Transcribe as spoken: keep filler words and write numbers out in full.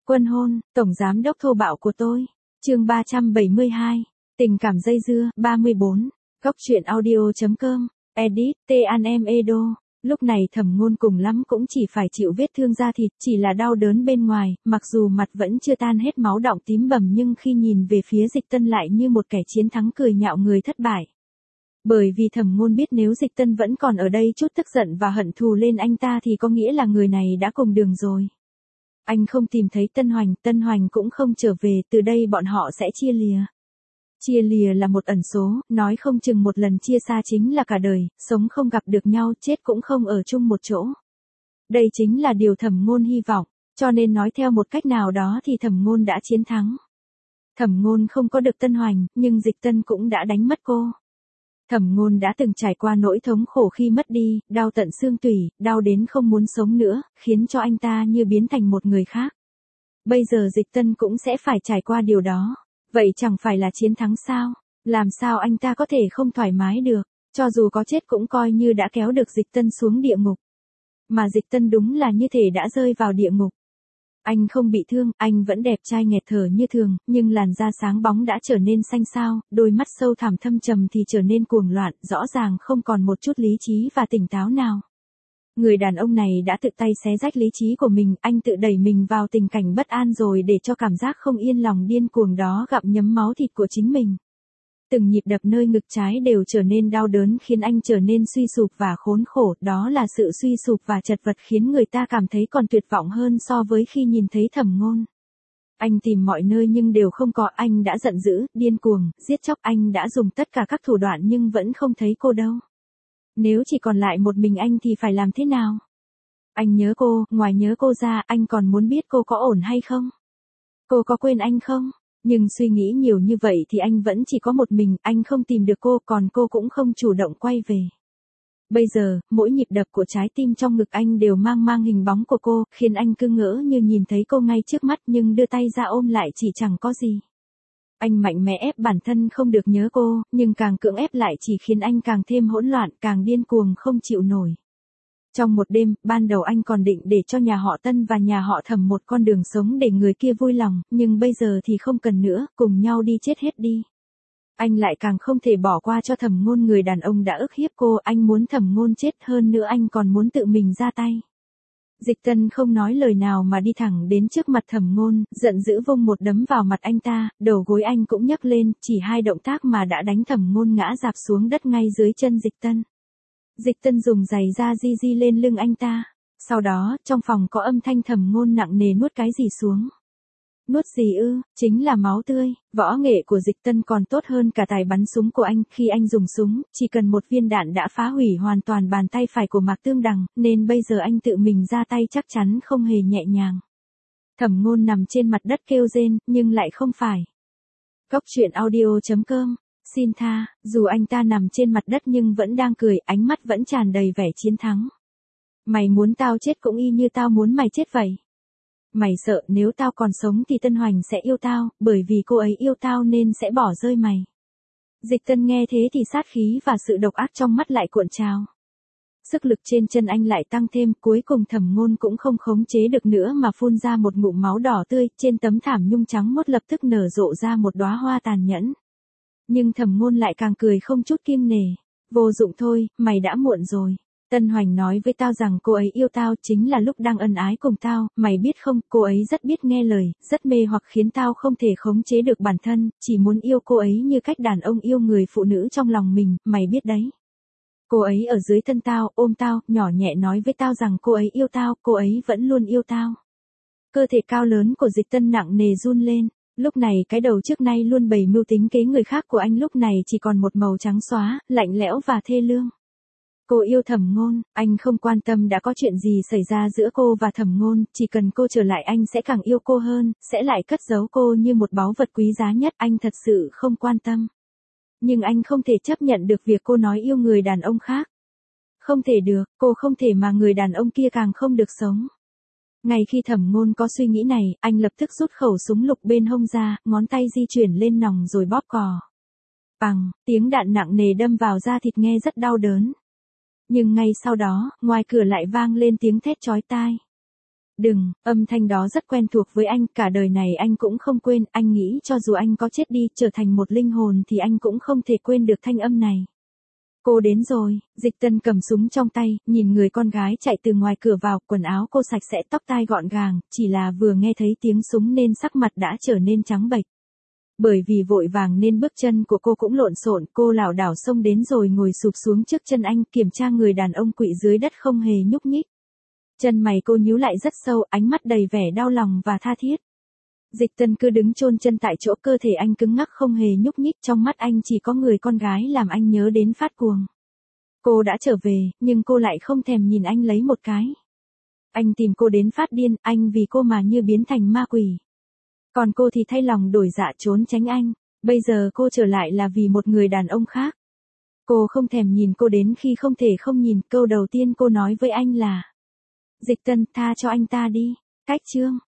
Quân hôn, tổng giám đốc thô bạo của tôi. Chương ba trăm bảy mươi hai. Tình cảm dây dưa, ba mươi bốn. Góc truyện audio chấm com. Edit, T An Em Edo. Lúc này Thẩm Ngôn cùng lắm cũng chỉ phải chịu vết thương da thịt, chỉ là đau đớn bên ngoài, mặc dù mặt vẫn chưa tan hết máu đọng tím bầm nhưng khi nhìn về phía Dịch Tân lại như một kẻ chiến thắng cười nhạo người thất bại. Bởi vì Thẩm Ngôn biết nếu Dịch Tân vẫn còn ở đây chút tức giận và hận thù lên anh ta thì có nghĩa là người này đã cùng đường rồi. Anh không tìm thấy Tân Hoành, Tân Hoành cũng không trở về, từ đây bọn họ sẽ chia lìa. Chia lìa là một ẩn số, nói không chừng một lần chia xa chính là cả đời, sống không gặp được nhau, chết cũng không ở chung một chỗ. Đây chính là điều Thẩm Ngôn hy vọng, cho nên nói theo một cách nào đó thì Thẩm Ngôn đã chiến thắng. Thẩm Ngôn không có được Tân Hoành, nhưng Dịch Tân cũng đã đánh mất cô. Thẩm Ngôn đã từng trải qua nỗi thống khổ khi mất đi, đau tận xương tủy, đau đến không muốn sống nữa, khiến cho anh ta như biến thành một người khác. Bây giờ Dịch Tân cũng sẽ phải trải qua điều đó. Vậy chẳng phải là chiến thắng sao? Làm sao anh ta có thể không thoải mái được? Cho dù có chết cũng coi như đã kéo được Dịch Tân xuống địa ngục. Mà Dịch Tân đúng là như thể đã rơi vào địa ngục. Anh không bị thương, anh vẫn đẹp trai nghẹt thở như thường, nhưng làn da sáng bóng đã trở nên xanh xao, đôi mắt sâu thẳm thâm trầm thì trở nên cuồng loạn, rõ ràng không còn một chút lý trí và tỉnh táo nào. Người đàn ông này đã tự tay xé rách lý trí của mình, anh tự đẩy mình vào tình cảnh bất an rồi để cho cảm giác không yên lòng điên cuồng đó gặm nhấm máu thịt của chính mình. Từng nhịp đập nơi ngực trái đều trở nên đau đớn khiến anh trở nên suy sụp và khốn khổ, đó là sự suy sụp và chật vật khiến người ta cảm thấy còn tuyệt vọng hơn so với khi nhìn thấy Thẩm Ngôn. Anh tìm mọi nơi nhưng đều không có, anh đã giận dữ, điên cuồng, giết chóc, anh đã dùng tất cả các thủ đoạn nhưng vẫn không thấy cô đâu. Nếu chỉ còn lại một mình anh thì phải làm thế nào? Anh nhớ cô, ngoài nhớ cô ra, anh còn muốn biết cô có ổn hay không? Cô có quên anh không? Nhưng suy nghĩ nhiều như vậy thì anh vẫn chỉ có một mình, anh không tìm được cô, còn cô cũng không chủ động quay về. Bây giờ, mỗi nhịp đập của trái tim trong ngực anh đều mang mang hình bóng của cô, khiến anh cứ ngỡ như nhìn thấy cô ngay trước mắt nhưng đưa tay ra ôm lại chỉ chẳng có gì. Anh mạnh mẽ ép bản thân không được nhớ cô, nhưng càng cưỡng ép lại chỉ khiến anh càng thêm hỗn loạn, càng điên cuồng không chịu nổi. Trong một đêm, ban đầu anh còn định để cho nhà họ Tân và nhà họ Thẩm một con đường sống để người kia vui lòng, nhưng bây giờ thì không cần nữa, cùng nhau đi chết hết đi. Anh lại càng không thể bỏ qua cho Thẩm Ngôn, người đàn ông đã ức hiếp cô, anh muốn Thẩm Ngôn chết, hơn nữa anh còn muốn tự mình ra tay. Dịch Tân không nói lời nào mà đi thẳng đến trước mặt Thẩm Ngôn, giận dữ vung một đấm vào mặt anh ta, đầu gối anh cũng nhấc lên, chỉ hai động tác mà đã đánh Thẩm Ngôn ngã rạp xuống đất ngay dưới chân Dịch Tân. Dịch Tân dùng giày da di di lên lưng anh ta. Sau đó, trong phòng có âm thanh Thẩm Ngôn nặng nề nuốt cái gì xuống. Nuốt gì ư? Chính là máu tươi. Võ nghệ của Dịch Tân còn tốt hơn cả tài bắn súng của anh, khi anh dùng súng, chỉ cần một viên đạn đã phá hủy hoàn toàn bàn tay phải của Mạc Tương Đằng, nên bây giờ anh tự mình ra tay chắc chắn không hề nhẹ nhàng. Thẩm Ngôn nằm trên mặt đất kêu rên, nhưng lại không phải. Góc truyện audio chấm com. Xin tha, dù anh ta nằm trên mặt đất nhưng vẫn đang cười, ánh mắt vẫn tràn đầy vẻ chiến thắng. Mày muốn tao chết cũng y như tao muốn mày chết vậy. Mày sợ nếu tao còn sống thì Tân Hoành sẽ yêu tao, bởi vì cô ấy yêu tao nên sẽ bỏ rơi mày. Dịch Tân nghe thế thì sát khí và sự độc ác trong mắt lại cuộn trào. Sức lực trên chân anh lại tăng thêm, cuối cùng Thẩm Ngôn cũng không khống chế được nữa mà phun ra một ngụm máu đỏ tươi, trên tấm thảm nhung trắng mốt lập tức nở rộ ra một đóa hoa tàn nhẫn. Nhưng Thẩm Ngôn lại càng cười không chút kiêng nể. Vô dụng thôi, mày đã muộn rồi. Tân Hoành nói với tao rằng cô ấy yêu tao chính là lúc đang ân ái cùng tao, mày biết không, cô ấy rất biết nghe lời, rất mê hoặc khiến tao không thể khống chế được bản thân, chỉ muốn yêu cô ấy như cách đàn ông yêu người phụ nữ trong lòng mình, mày biết đấy. Cô ấy ở dưới thân tao, ôm tao, nhỏ nhẹ nói với tao rằng cô ấy yêu tao, cô ấy vẫn luôn yêu tao. Cơ thể cao lớn của Dịch Tân nặng nề run lên. Lúc này cái đầu trước nay luôn bày mưu tính kế người khác của anh lúc này chỉ còn một màu trắng xóa, lạnh lẽo và thê lương. Cô yêu Thẩm Ngôn, anh không quan tâm đã có chuyện gì xảy ra giữa cô và Thẩm Ngôn, chỉ cần cô trở lại anh sẽ càng yêu cô hơn, sẽ lại cất giấu cô như một báu vật quý giá nhất, anh thật sự không quan tâm. Nhưng anh không thể chấp nhận được việc cô nói yêu người đàn ông khác. Không thể được, cô không thể mà người đàn ông kia càng không được sống. Ngay khi Thẩm Ngôn có suy nghĩ này, anh lập tức rút khẩu súng lục bên hông ra, ngón tay di chuyển lên nòng rồi bóp cò. Bằng, tiếng đạn nặng nề đâm vào da thịt nghe rất đau đớn. Nhưng ngay sau đó, ngoài cửa lại vang lên tiếng thét chói tai. Đừng, âm thanh đó rất quen thuộc với anh, cả đời này anh cũng không quên, anh nghĩ cho dù anh có chết đi, trở thành một linh hồn thì anh cũng không thể quên được thanh âm này. Cô đến rồi, Dịch Tân cầm súng trong tay, nhìn người con gái chạy từ ngoài cửa vào, quần áo cô sạch sẽ, tóc tai gọn gàng, chỉ là vừa nghe thấy tiếng súng nên sắc mặt đã trở nên trắng bệch. Bởi vì vội vàng nên bước chân của cô cũng lộn xộn, cô lảo đảo xông đến rồi ngồi sụp xuống trước chân anh, kiểm tra người đàn ông quỵ dưới đất không hề nhúc nhích. Chân mày cô nhíu lại rất sâu, ánh mắt đầy vẻ đau lòng và tha thiết. Dịch Tân cứ đứng chôn chân tại chỗ, cơ thể anh cứng ngắc không hề nhúc nhích, trong mắt anh chỉ có người con gái làm anh nhớ đến phát cuồng. Cô đã trở về, nhưng cô lại không thèm nhìn anh lấy một cái. Anh tìm cô đến phát điên, anh vì cô mà như biến thành ma quỷ. Còn cô thì thay lòng đổi dạ trốn tránh anh, bây giờ cô trở lại là vì một người đàn ông khác. Cô không thèm nhìn cô đến khi không thể không nhìn, câu đầu tiên cô nói với anh là: Dịch Tân, tha cho anh ta đi. Cách chương